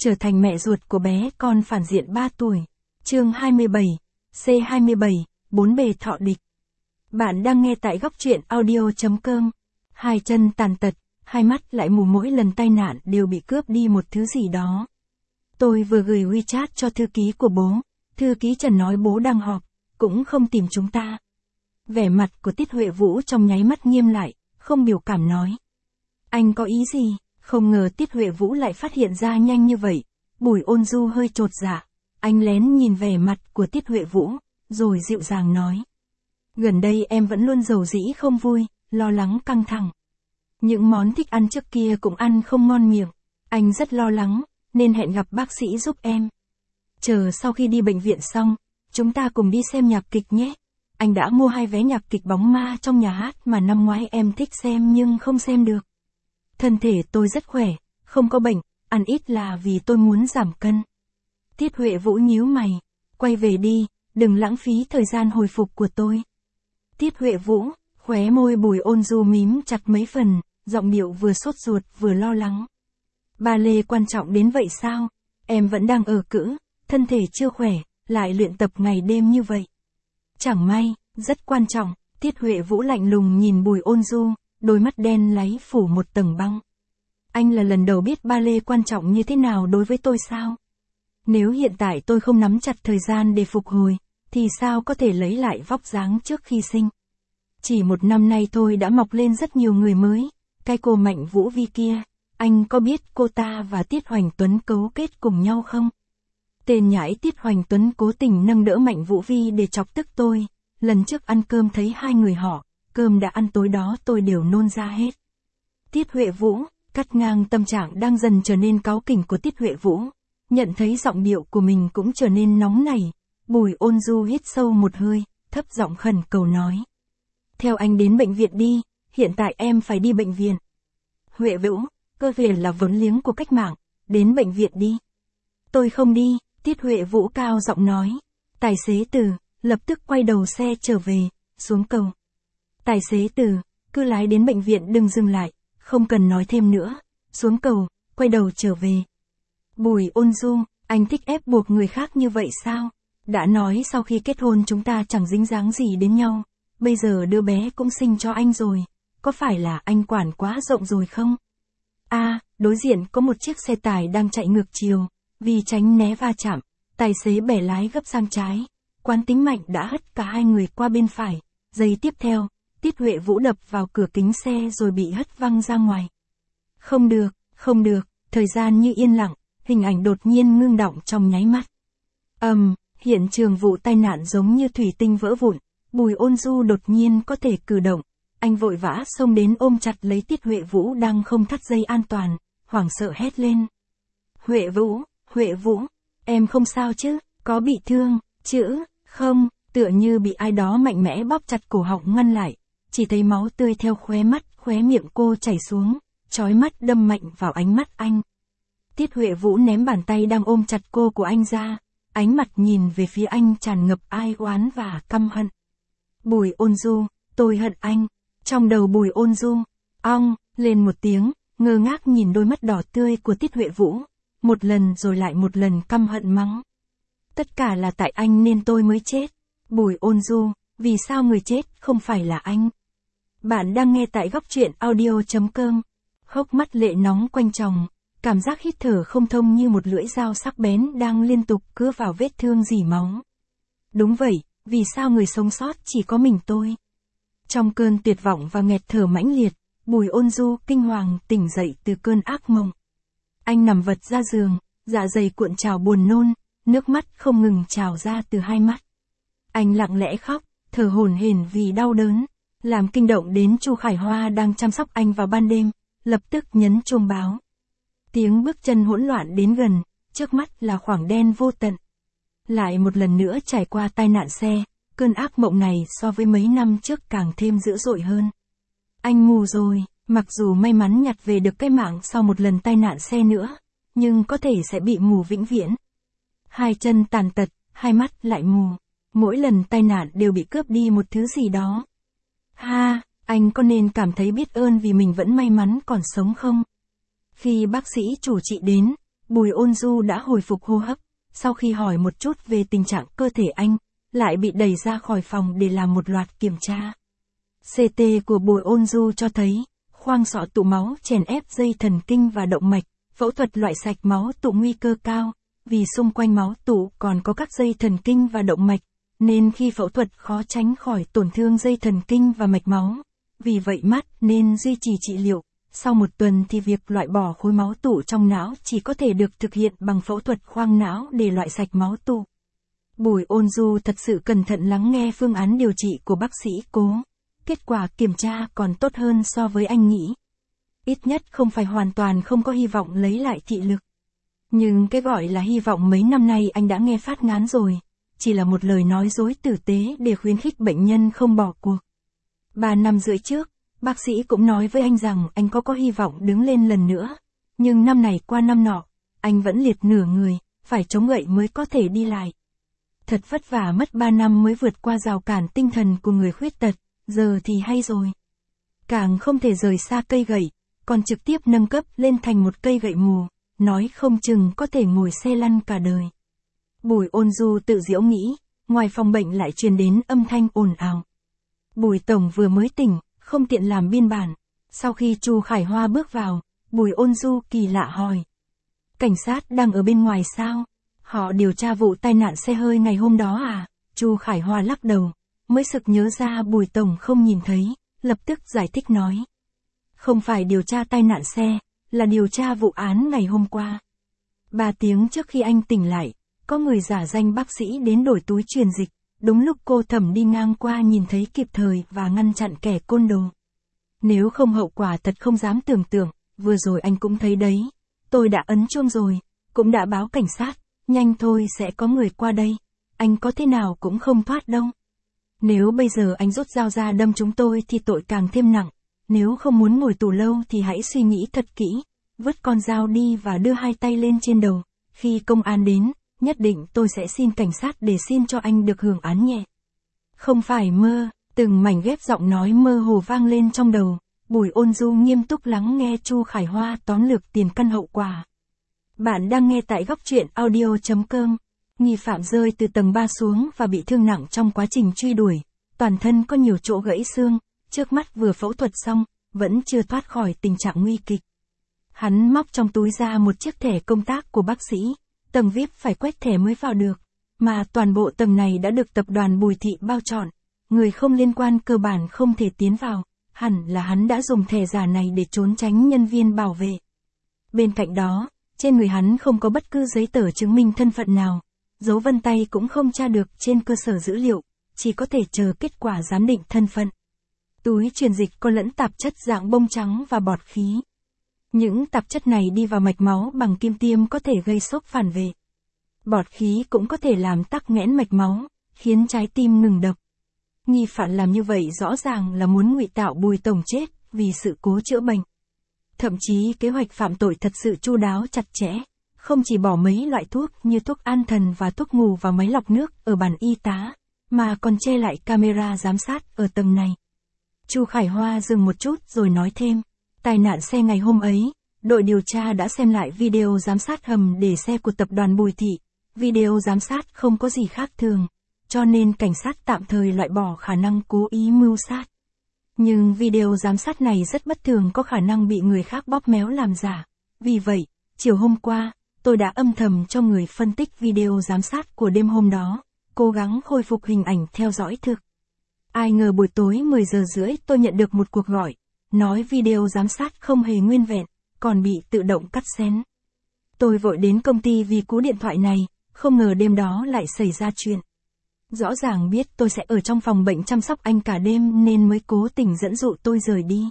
trở thành mẹ ruột của bé con phản diện 3 tuổi. Chương 27, C27, 4 bề thọ địch. Bạn đang nghe tại góc truyện audio.com. Hai chân tàn tật, hai mắt lại mù, mỗi lần tai nạn đều bị cướp đi một thứ gì đó. Tôi vừa gửi WeChat cho thư ký của bố, thư ký Trần nói bố đang họp, cũng không tìm chúng ta. Vẻ mặt của Tiết Huệ Vũ trong nháy mắt nghiêm lại, không biểu cảm nói. Anh có ý gì? Không ngờ Tiết Huệ Vũ lại phát hiện ra nhanh như vậy. Bùi Ôn Du hơi chột dạ. Anh lén nhìn vẻ mặt của Tiết Huệ Vũ, rồi dịu dàng nói. Gần đây em vẫn luôn rầu rĩ không vui, lo lắng căng thẳng. Những món thích ăn trước kia cũng ăn không ngon miệng. Anh rất lo lắng, nên hẹn gặp bác sĩ giúp em. Chờ sau khi đi bệnh viện xong, chúng ta cùng đi xem nhạc kịch nhé. Anh đã mua 2 vé nhạc kịch Bóng Ma trong nhà hát mà năm ngoái em thích xem nhưng không xem được. Thân thể tôi rất khỏe, không có bệnh, ăn ít là vì tôi muốn giảm cân. Tiết Huệ Vũ nhíu mày, quay về đi, đừng lãng phí thời gian hồi phục của tôi. Tiết Huệ Vũ, khóe môi Bùi Ôn Du mím chặt mấy phần, giọng điệu vừa sốt ruột vừa lo lắng. Ba lê quan trọng đến vậy sao? Em vẫn đang ở cữ, thân thể chưa khỏe, lại luyện tập ngày đêm như vậy. Chẳng may, rất quan trọng. Tiết Huệ Vũ lạnh lùng nhìn Bùi Ôn Du, đôi mắt đen láy phủ một tầng băng. Anh là lần đầu biết ba lê quan trọng như thế nào đối với tôi sao? Nếu hiện tại tôi không nắm chặt thời gian để phục hồi, thì sao có thể lấy lại vóc dáng trước khi sinh? Chỉ 1 năm nay thôi đã mọc lên rất nhiều người mới. Cái cô Mạnh Vũ Vi kia, anh có biết cô ta và Tiết Hoành Tuấn cấu kết cùng nhau không? Tên nhãi Tiết Hoành Tuấn cố tình nâng đỡ Mạnh Vũ Vi để chọc tức tôi. Lần trước ăn cơm thấy 2 người họ, cơm đã ăn tối đó tôi đều nôn ra hết. Tiết Huệ Vũ, cắt ngang tâm trạng đang dần trở nên cáu kỉnh của Tiết Huệ Vũ. Nhận thấy giọng điệu của mình cũng trở nên nóng nảy. Bùi Ôn Du hít sâu một hơi, thấp giọng khẩn cầu nói. Theo anh đến bệnh viện đi, hiện tại em phải đi bệnh viện. Huệ Vũ, cơ thể là vốn liếng của cách mạng, đến bệnh viện đi. Tôi không đi, Tiết Huệ Vũ cao giọng nói. Tài xế Từ, lập tức quay đầu xe trở về, xuống cầu. Tài xế Từ, cứ lái đến bệnh viện đừng dừng lại, không cần nói thêm nữa, xuống cầu, quay đầu trở về. Bùi Ôn Du, anh thích ép buộc người khác như vậy sao? Đã nói sau khi kết hôn chúng ta chẳng dính dáng gì đến nhau, bây giờ đứa bé cũng sinh cho anh rồi, có phải là anh quản quá rộng rồi không? Đối diện có một chiếc xe tải đang chạy ngược chiều, vì tránh né va chạm, tài xế bẻ lái gấp sang trái, quán tính mạnh đã hất cả 2 người qua bên phải, giây tiếp theo, Tiết Huệ Vũ đập vào cửa kính xe rồi bị hất văng ra ngoài. Không được, thời gian như yên lặng, hình ảnh đột nhiên ngưng đọng trong nháy mắt. Hiện trường vụ tai nạn giống như thủy tinh vỡ vụn, Bùi Ôn Du đột nhiên có thể cử động, anh vội vã xông đến ôm chặt lấy Tiết Huệ Vũ đang không thắt dây an toàn, hoảng sợ hét lên. Huệ Vũ, em không sao chứ, có bị thương, chứ, không, tựa như bị ai đó mạnh mẽ bóp chặt cổ họng ngăn lại, chỉ thấy máu tươi theo khóe miệng cô chảy xuống, chói mắt đâm mạnh vào ánh mắt anh. Tiết Huệ Vũ ném bàn tay đang ôm chặt cô của anh ra, ánh mặt nhìn về phía anh tràn ngập ai oán và căm hận. Bùi Ôn Du, tôi hận anh. Trong đầu Bùi Ôn Du, ong, lên một tiếng, ngơ ngác nhìn đôi mắt đỏ tươi của Tiết Huệ Vũ, một lần rồi lại một lần căm hận mắng. Tất cả là tại anh nên tôi mới chết. Bùi Ôn Du, vì sao người chết không phải là anh? Bạn đang nghe tại góc truyện audio.com. Hốc mắt lệ nóng quanh tròng, cảm giác hít thở không thông như một lưỡi dao sắc bén đang liên tục cứa vào vết thương rỉ máu. Đúng vậy, vì sao người sống sót chỉ có mình tôi? Trong cơn tuyệt vọng và nghẹt thở mãnh liệt, Bùi Ôn Du kinh hoàng tỉnh dậy từ cơn ác mộng. Anh nằm vật ra giường, dạ dày cuộn trào buồn nôn, nước mắt không ngừng trào ra từ 2 mắt. Anh lặng lẽ khóc, thở hổn hển vì đau đớn, làm kinh động đến Chu Khải Hoa đang chăm sóc anh vào ban đêm, lập tức nhấn chuông báo. Tiếng bước chân hỗn loạn đến gần, trước mắt là khoảng đen vô tận. Lại một lần nữa trải qua tai nạn xe, cơn ác mộng này so với mấy năm trước càng thêm dữ dội hơn. Anh mù rồi, mặc dù may mắn nhặt về được cái mạng sau một lần tai nạn xe nữa, nhưng có thể sẽ bị mù vĩnh viễn. 2 chân tàn tật, 2 mắt lại mù, mỗi lần tai nạn đều bị cướp đi một thứ gì đó. Anh có nên cảm thấy biết ơn vì mình vẫn may mắn còn sống không? Khi bác sĩ chủ trị đến, Bùi Ôn Du đã hồi phục hô hấp, sau khi hỏi một chút về tình trạng cơ thể anh, lại bị đẩy ra khỏi phòng để làm một loạt kiểm tra. CT của Bùi Ôn Du cho thấy, khoang sọ tụ máu chèn ép dây thần kinh và động mạch, phẫu thuật loại sạch máu tụ nguy cơ cao, vì xung quanh máu tụ còn có các dây thần kinh và động mạch, nên khi phẫu thuật khó tránh khỏi tổn thương dây thần kinh và mạch máu. Vì vậy mắt nên duy trì trị liệu, sau 1 tuần thì việc loại bỏ khối máu tụ trong não chỉ có thể được thực hiện bằng phẫu thuật khoang não để loại sạch máu tụ. Bùi Ôn Du thật sự cẩn thận lắng nghe phương án điều trị của bác sĩ Cố. Kết quả kiểm tra còn tốt hơn so với anh nghĩ. Ít nhất không phải hoàn toàn không có hy vọng lấy lại thị lực. Nhưng cái gọi là hy vọng mấy năm nay anh đã nghe phát ngán rồi, chỉ là một lời nói dối tử tế để khuyến khích bệnh nhân không bỏ cuộc. 3 năm rưỡi trước, bác sĩ cũng nói với anh rằng anh có hy vọng đứng lên lần nữa, nhưng năm này qua năm nọ, anh vẫn liệt nửa người, phải chống gậy mới có thể đi lại. Thật vất vả mất 3 năm mới vượt qua rào cản tinh thần của người khuyết tật, giờ thì hay rồi. Càng không thể rời xa cây gậy, còn trực tiếp nâng cấp lên thành một cây gậy mù, nói không chừng có thể ngồi xe lăn cả đời. Bùi Ôn Du tự giễu nghĩ, ngoài phòng bệnh lại truyền đến âm thanh ồn ào. Bùi Tổng vừa mới tỉnh, không tiện làm biên bản. Sau khi Chu Khải Hoa bước vào, Bùi Ôn Du kỳ lạ hỏi. Cảnh sát đang ở bên ngoài sao? Họ điều tra vụ tai nạn xe hơi ngày hôm đó à? Chu Khải Hoa lắc đầu, mới sực nhớ ra Bùi Tổng không nhìn thấy, lập tức giải thích nói. Không phải điều tra tai nạn xe, là điều tra vụ án ngày hôm qua. 3 tiếng trước khi anh tỉnh lại, có người giả danh bác sĩ đến đổi túi truyền dịch, đúng lúc cô Thẩm đi ngang qua nhìn thấy kịp thời và ngăn chặn kẻ côn đồ. Nếu không hậu quả thật không dám tưởng tượng, vừa rồi anh cũng thấy đấy. Tôi đã ấn chuông rồi, cũng đã báo cảnh sát, nhanh thôi sẽ có người qua đây. Anh có thế nào cũng không thoát đâu. Nếu bây giờ anh rút dao ra đâm chúng tôi thì tội càng thêm nặng. Nếu không muốn ngồi tù lâu thì hãy suy nghĩ thật kỹ, vứt con dao đi và đưa 2 tay lên trên đầu. Khi công an đến, nhất định tôi sẽ xin cảnh sát để xin cho anh được hưởng án nhẹ. Không phải mơ, từng mảnh ghép giọng nói mơ hồ vang lên trong đầu. Bùi Ôn Du nghiêm túc lắng nghe Chu Khải Hoa tóm lược tiền căn hậu quả. Bạn đang nghe tại góc truyện audio.com. Nghi phạm rơi từ tầng 3 xuống và bị thương nặng trong quá trình truy đuổi. Toàn thân có nhiều chỗ gãy xương, trước mắt vừa phẫu thuật xong, vẫn chưa thoát khỏi tình trạng nguy kịch. Hắn móc trong túi ra một chiếc thẻ công tác của bác sĩ. Tầng VIP phải quét thẻ mới vào được, mà toàn bộ tầng này đã được tập đoàn Bùi Thị bao trọn. Người không liên quan cơ bản không thể tiến vào, hẳn là hắn đã dùng thẻ giả này để trốn tránh nhân viên bảo vệ. Bên cạnh đó, trên người hắn không có bất cứ giấy tờ chứng minh thân phận nào, dấu vân tay cũng không tra được trên cơ sở dữ liệu, chỉ có thể chờ kết quả giám định thân phận. Túi truyền dịch có lẫn tạp chất dạng bông trắng và bọt khí. Những tạp chất này đi vào mạch máu bằng kim tiêm có thể gây sốc phản vệ. Bọt khí cũng có thể làm tắc nghẽn mạch máu, khiến trái tim ngừng đập. Nghi phạm làm như vậy rõ ràng là muốn ngụy tạo Bùi Tổng chết vì sự cố chữa bệnh. Thậm chí kế hoạch phạm tội thật sự chu đáo chặt chẽ, không chỉ bỏ mấy loại thuốc như thuốc an thần và thuốc ngủ vào máy lọc nước ở bàn y tá, mà còn che lại camera giám sát ở tầng này. Chu Khải Hoa dừng một chút rồi nói thêm. Tai nạn xe ngày hôm ấy, đội điều tra đã xem lại video giám sát hầm để xe của tập đoàn Bùi Thị. Video giám sát không có gì khác thường, cho nên cảnh sát tạm thời loại bỏ khả năng cố ý mưu sát. Nhưng video giám sát này rất bất thường, có khả năng bị người khác bóp méo làm giả. Vì vậy, chiều hôm qua, tôi đã âm thầm cho người phân tích video giám sát của đêm hôm đó, cố gắng khôi phục hình ảnh theo dõi thực. Ai ngờ buổi tối 10 giờ rưỡi tôi nhận được một cuộc gọi. Nói video giám sát không hề nguyên vẹn, còn bị tự động cắt xén. Tôi vội đến công ty vì cú điện thoại này, không ngờ đêm đó lại xảy ra chuyện. Rõ ràng biết tôi sẽ ở trong phòng bệnh chăm sóc anh cả đêm nên mới cố tình dẫn dụ tôi rời đi.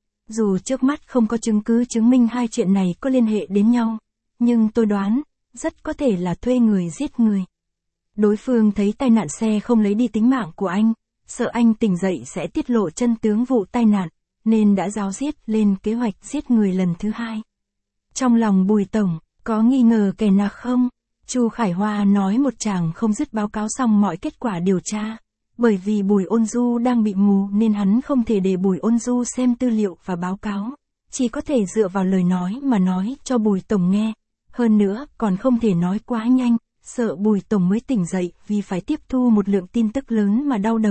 Dù trước mắt không có chứng cứ chứng minh hai chuyện này có liên hệ đến nhau, nhưng tôi đoán, rất có thể là thuê người giết người. Đối phương thấy tai nạn xe không lấy đi tính mạng của anh, sợ anh tỉnh dậy sẽ tiết lộ chân tướng vụ tai nạn, nên đã ráo riết lên kế hoạch giết người lần thứ 2. Trong lòng Bùi Tổng, có nghi ngờ kẻ nào không? Chu Khải Hoa nói một tràng không dứt báo cáo xong mọi kết quả điều tra. Bởi vì Bùi Ôn Du đang bị mù nên hắn không thể để Bùi Ôn Du xem tư liệu và báo cáo. Chỉ có thể dựa vào lời nói mà nói cho Bùi Tổng nghe. Hơn nữa, còn không thể nói quá nhanh, sợ Bùi Tổng mới tỉnh dậy vì phải tiếp thu một lượng tin tức lớn mà đau đầu.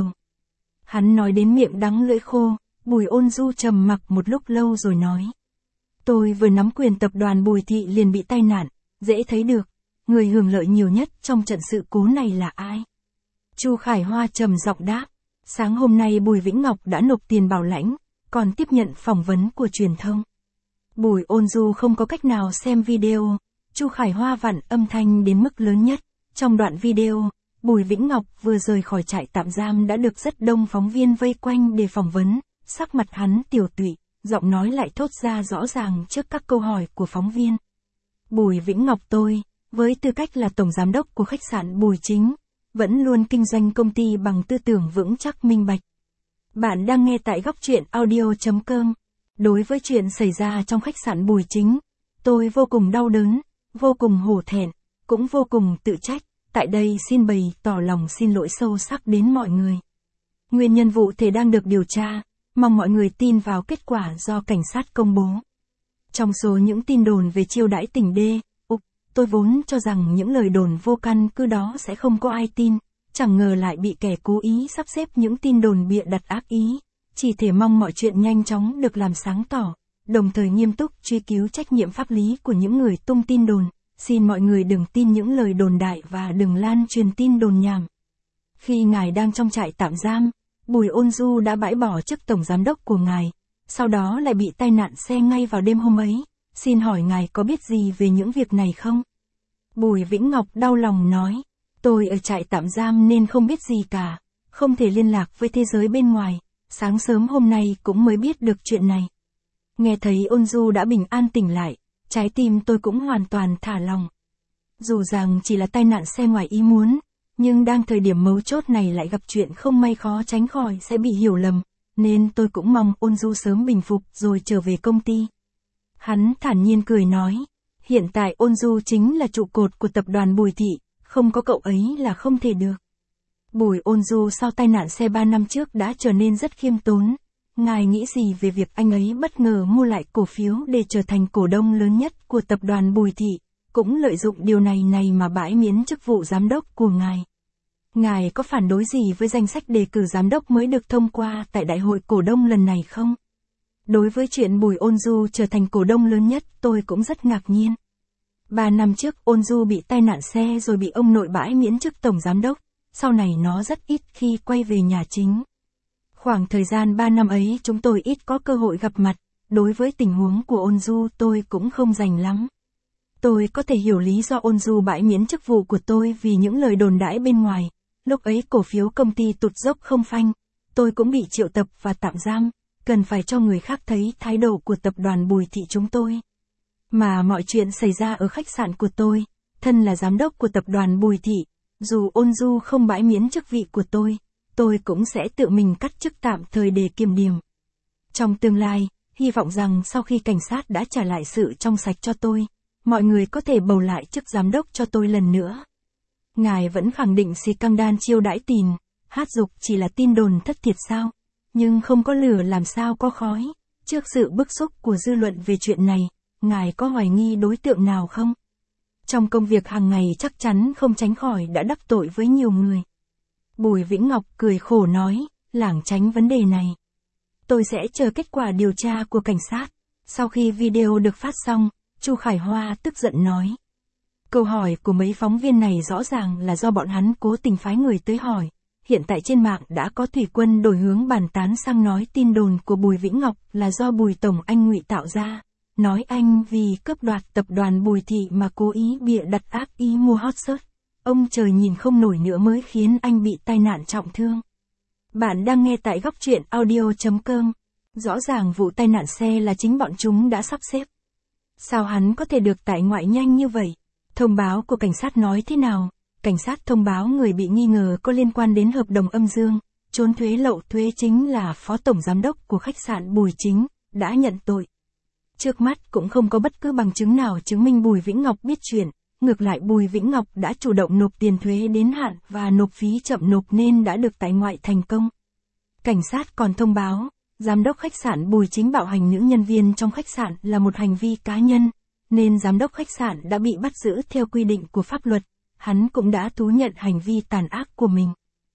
Hắn nói đến miệng đắng lưỡi khô, Bùi Ôn Du trầm mặc một lúc lâu rồi nói. Tôi vừa nắm quyền tập đoàn Bùi Thị liền bị tai nạn, dễ thấy được, người hưởng lợi nhiều nhất trong trận sự cố này là ai? Chu Khải Hoa trầm giọng đáp, sáng hôm nay Bùi Vĩnh Ngọc đã nộp tiền bảo lãnh, còn tiếp nhận phỏng vấn của truyền thông. Bùi Ôn Du không có cách nào xem video, Chu Khải Hoa vặn âm thanh đến mức lớn nhất. Trong đoạn video, Bùi Vĩnh Ngọc vừa rời khỏi trại tạm giam đã được rất đông phóng viên vây quanh để phỏng vấn, sắc mặt hắn tiều tụy, giọng nói lại thốt ra rõ ràng trước các câu hỏi của phóng viên. Bùi Vĩnh Ngọc tôi, với tư cách là tổng giám đốc của khách sạn Bùi Chính, vẫn luôn kinh doanh công ty bằng tư tưởng vững chắc minh bạch. Bạn đang nghe tại Góc Truyện Audio.com. Đối với chuyện xảy ra trong khách sạn Bùi Chính, tôi vô cùng đau đớn, vô cùng hổ thẹn, cũng vô cùng tự trách. Tại đây xin bày tỏ lòng xin lỗi sâu sắc đến mọi người. Nguyên nhân vụ thể đang được điều tra, mong mọi người tin vào kết quả do cảnh sát công bố. Trong số những tin đồn về chiêu đãi tỉnh D, tôi vốn cho rằng những lời đồn vô căn cứ đó sẽ không có ai tin, chẳng ngờ lại bị kẻ cố ý sắp xếp những tin đồn bịa đặt ác ý, chỉ thể mong mọi chuyện nhanh chóng được làm sáng tỏ, đồng thời nghiêm túc truy cứu trách nhiệm pháp lý của những người tung tin đồn. Xin mọi người đừng tin những lời đồn đại và đừng lan truyền tin đồn nhảm. Khi ngài đang trong trại tạm giam, Bùi Ôn Du đã bãi bỏ chức tổng giám đốc của ngài, sau đó lại bị tai nạn xe ngay vào đêm hôm ấy. Xin hỏi ngài có biết gì về những việc này không? Bùi Vĩnh Ngọc đau lòng nói, tôi ở trại tạm giam nên không biết gì cả, không thể liên lạc với thế giới bên ngoài, sáng sớm hôm nay cũng mới biết được chuyện này. Nghe thấy Ôn Du đã bình an tỉnh lại, trái tim tôi cũng hoàn toàn thả lòng. Dù rằng chỉ là tai nạn xe ngoài ý muốn, nhưng đang thời điểm mấu chốt này lại gặp chuyện không may khó tránh khỏi sẽ bị hiểu lầm, nên tôi cũng mong Ôn Du sớm bình phục rồi trở về công ty. Hắn thản nhiên cười nói, hiện tại Ôn Du chính là trụ cột của tập đoàn Bùi Thị, không có cậu ấy là không thể được. Bùi Ôn Du sau tai nạn xe 3 năm trước đã trở nên rất khiêm tốn. Ngài nghĩ gì về việc anh ấy bất ngờ mua lại cổ phiếu để trở thành cổ đông lớn nhất của tập đoàn Bùi Thị, cũng lợi dụng điều này mà bãi miễn chức vụ giám đốc của ngài. Ngài có phản đối gì với danh sách đề cử giám đốc mới được thông qua tại đại hội cổ đông lần này không? Đối với chuyện Bùi Ôn Du trở thành cổ đông lớn nhất tôi cũng rất ngạc nhiên. 3 năm trước Ôn Du bị tai nạn xe rồi bị ông nội bãi miễn chức tổng giám đốc, sau này nó rất ít khi quay về nhà chính. Khoảng thời gian 3 năm ấy chúng tôi ít có cơ hội gặp mặt, đối với tình huống của Ôn Du tôi cũng không rành lắm. Tôi có thể hiểu lý do Ôn Du bãi miễn chức vụ của tôi vì những lời đồn đãi bên ngoài, lúc ấy cổ phiếu công ty tụt dốc không phanh, tôi cũng bị triệu tập và tạm giam, cần phải cho người khác thấy thái độ của tập đoàn Bùi Thị chúng tôi. Mà mọi chuyện xảy ra ở khách sạn của tôi, thân là giám đốc của tập đoàn Bùi Thị, dù Ôn Du không bãi miễn chức vị của tôi cũng sẽ tự mình cắt chức tạm thời để kiểm điểm. Trong tương lai, hy vọng rằng sau khi cảnh sát đã trả lại sự trong sạch cho tôi, mọi người có thể bầu lại chức giám đốc cho tôi lần nữa. Ngài vẫn khẳng định scandal chiêu đãi tiền, hát dục chỉ là tin đồn thất thiệt sao? Nhưng không có lửa làm sao có khói. Trước sự bức xúc của dư luận về chuyện này, ngài có hoài nghi đối tượng nào không? Trong công việc hàng ngày chắc chắn không tránh khỏi đã đắc tội với nhiều người. Bùi Vĩnh Ngọc cười khổ nói, lảng tránh vấn đề này. Tôi sẽ chờ kết quả điều tra của cảnh sát. Sau khi video được phát xong, Chu Khải Hoa tức giận nói. Câu hỏi của mấy phóng viên này rõ ràng là do bọn hắn cố tình phái người tới hỏi. Hiện tại trên mạng đã có thủy quân đổi hướng bàn tán sang nói tin đồn của Bùi Vĩnh Ngọc là do Bùi Tổng anh ngụy tạo ra. Nói anh vì cướp đoạt tập đoàn Bùi Thị mà cố ý bịa đặt ác ý mua hot search. Ông trời nhìn không nổi nữa mới khiến anh bị tai nạn trọng thương. Bạn đang nghe tại Góc Truyện Audio.com. Rõ ràng vụ tai nạn xe là chính bọn chúng đã sắp xếp. Sao hắn có thể được tại ngoại nhanh như vậy? Thông báo của cảnh sát nói thế nào? Cảnh sát thông báo người bị nghi ngờ có liên quan đến hợp đồng âm dương, trốn thuế lậu thuế chính là phó tổng giám đốc của khách sạn Bùi Chính, đã nhận tội. Trước mắt cũng không có bất cứ bằng chứng nào chứng minh Bùi Vĩnh Ngọc biết chuyện. Ngược lại Bùi Vĩnh Ngọc đã chủ động nộp tiền thuế đến hạn và nộp phí chậm nộp nên đã được tại ngoại thành công. Cảnh sát còn thông báo, giám đốc khách sạn Bùi Chính bạo hành nữ nhân viên trong khách sạn là một hành vi cá nhân, nên giám đốc khách sạn đã bị bắt giữ theo quy định của pháp luật, hắn cũng đã thú nhận hành vi tàn ác của mình.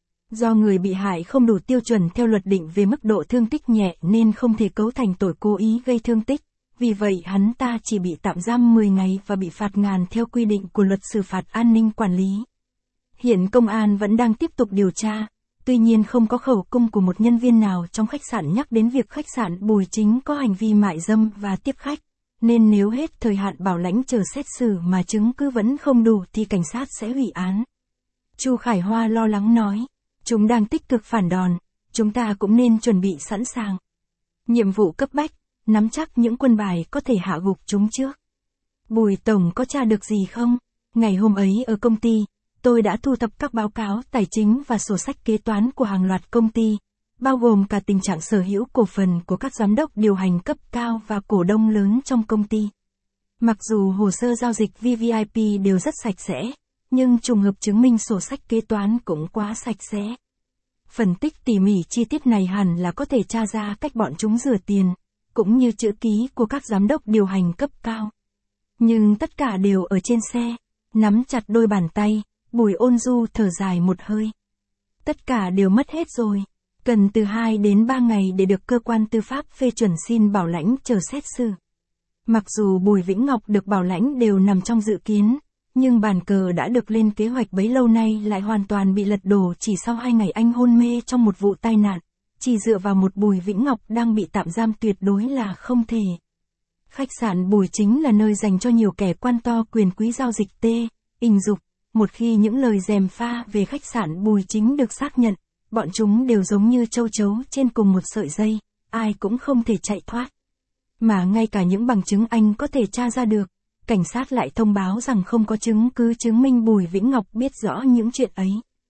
Do người bị hại không đủ tiêu chuẩn theo luật định về mức độ thương tích nhẹ nên không thể cấu thành tội cố ý gây thương tích, vì vậy hắn ta chỉ bị tạm giam 10 ngày và bị phạt ngàn theo quy định của luật xử phạt an ninh quản lý. Hiện công an vẫn đang tiếp tục điều tra, tuy nhiên không có khẩu cung của một nhân viên nào trong khách sạn nhắc đến việc khách sạn Bùi Chính có hành vi mại dâm và tiếp khách, nên nếu hết thời hạn bảo lãnh chờ xét xử mà chứng cứ vẫn không đủ thì cảnh sát sẽ hủy án. Chu Khải Hoa lo lắng nói, chúng đang tích cực phản đòn, chúng ta cũng nên chuẩn bị sẵn sàng. Nhiệm vụ cấp bách, nắm chắc những quân bài có thể hạ gục chúng trước. Bùi Tổng có tra được gì không? Ngày hôm ấy ở công ty, tôi đã thu thập các báo cáo tài chính và sổ sách kế toán của hàng loạt công ty, bao gồm cả tình trạng sở hữu cổ phần của các giám đốc điều hành cấp cao và cổ đông lớn trong công ty. Mặc dù hồ sơ giao dịch VVIP đều rất sạch sẽ, nhưng trùng hợp chứng minh sổ sách kế toán cũng quá sạch sẽ. Phân tích tỉ mỉ chi tiết này hẳn là có thể tra ra cách bọn chúng rửa tiền, cũng như chữ ký của các giám đốc điều hành cấp cao. Nhưng tất cả đều ở trên xe, nắm chặt đôi bàn tay, Bùi Ôn Du thở dài một hơi. Tất cả đều mất hết rồi, cần từ 2 đến 3 ngày để được cơ quan tư pháp phê chuẩn xin bảo lãnh chờ xét xử. Mặc dù Bùi Vĩnh Ngọc được bảo lãnh đều nằm trong dự kiến, nhưng bàn cờ đã được lên kế hoạch bấy lâu nay lại hoàn toàn bị lật đổ chỉ sau 2 ngày anh hôn mê trong một vụ tai nạn, chỉ dựa vào một Bùi Vĩnh Ngọc đang bị tạm giam tuyệt đối là không thể. Khách sạn Bùi Chính là nơi dành cho nhiều kẻ quan to quyền quý giao dịch tình dục. Một khi những lời gièm pha về khách sạn Bùi Chính được xác nhận, bọn chúng đều giống như châu chấu trên cùng một sợi dây, ai cũng không thể chạy thoát. Mà ngay cả những bằng chứng anh có thể tra ra được, cảnh sát lại thông báo rằng không có chứng cứ chứng minh Bùi Vĩnh Ngọc biết rõ những chuyện ấy.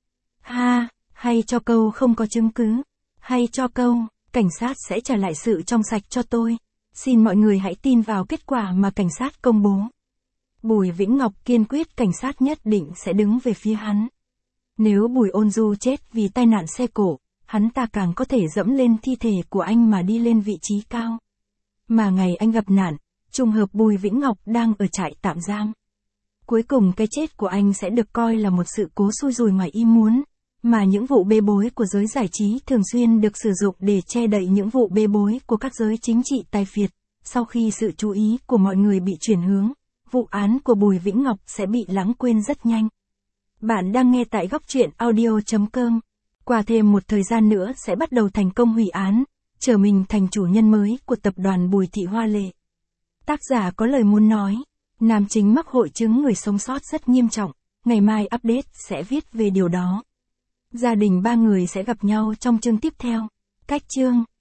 Hay cho câu không có chứng cứ, hay cho câu, cảnh sát sẽ trả lại sự trong sạch cho tôi. Xin mọi người hãy tin vào kết quả mà cảnh sát công bố. Bùi Vĩnh Ngọc kiên quyết cảnh sát nhất định sẽ đứng về phía hắn. Nếu Bùi Ôn Du chết vì tai nạn xe cộ, hắn ta càng có thể dẫm lên thi thể của anh mà đi lên vị trí cao. Mà ngày anh gặp nạn, trùng hợp Bùi Vĩnh Ngọc đang ở trại tạm giam. Cuối cùng cái chết của anh sẽ được coi là một sự cố xui rủi ngoài ý muốn, mà những vụ bê bối của giới giải trí thường xuyên được sử dụng để che đậy những vụ bê bối của các giới chính trị tài phiệt. Sau khi sự chú ý của mọi người bị chuyển hướng, vụ án của Bùi Vĩnh Ngọc sẽ bị lãng quên rất nhanh. Bạn đang nghe tại góc truyện audio.com. Qua thêm một thời gian nữa sẽ bắt đầu thành công hủy án, trở mình thành chủ nhân mới của tập đoàn Bùi Thị Hoa Lệ. Tác giả có lời muốn nói, nam chính mắc hội chứng người sống sót rất nghiêm trọng, ngày mai update sẽ viết về điều đó. Gia đình 3 người sẽ gặp nhau trong chương tiếp theo. Cách chương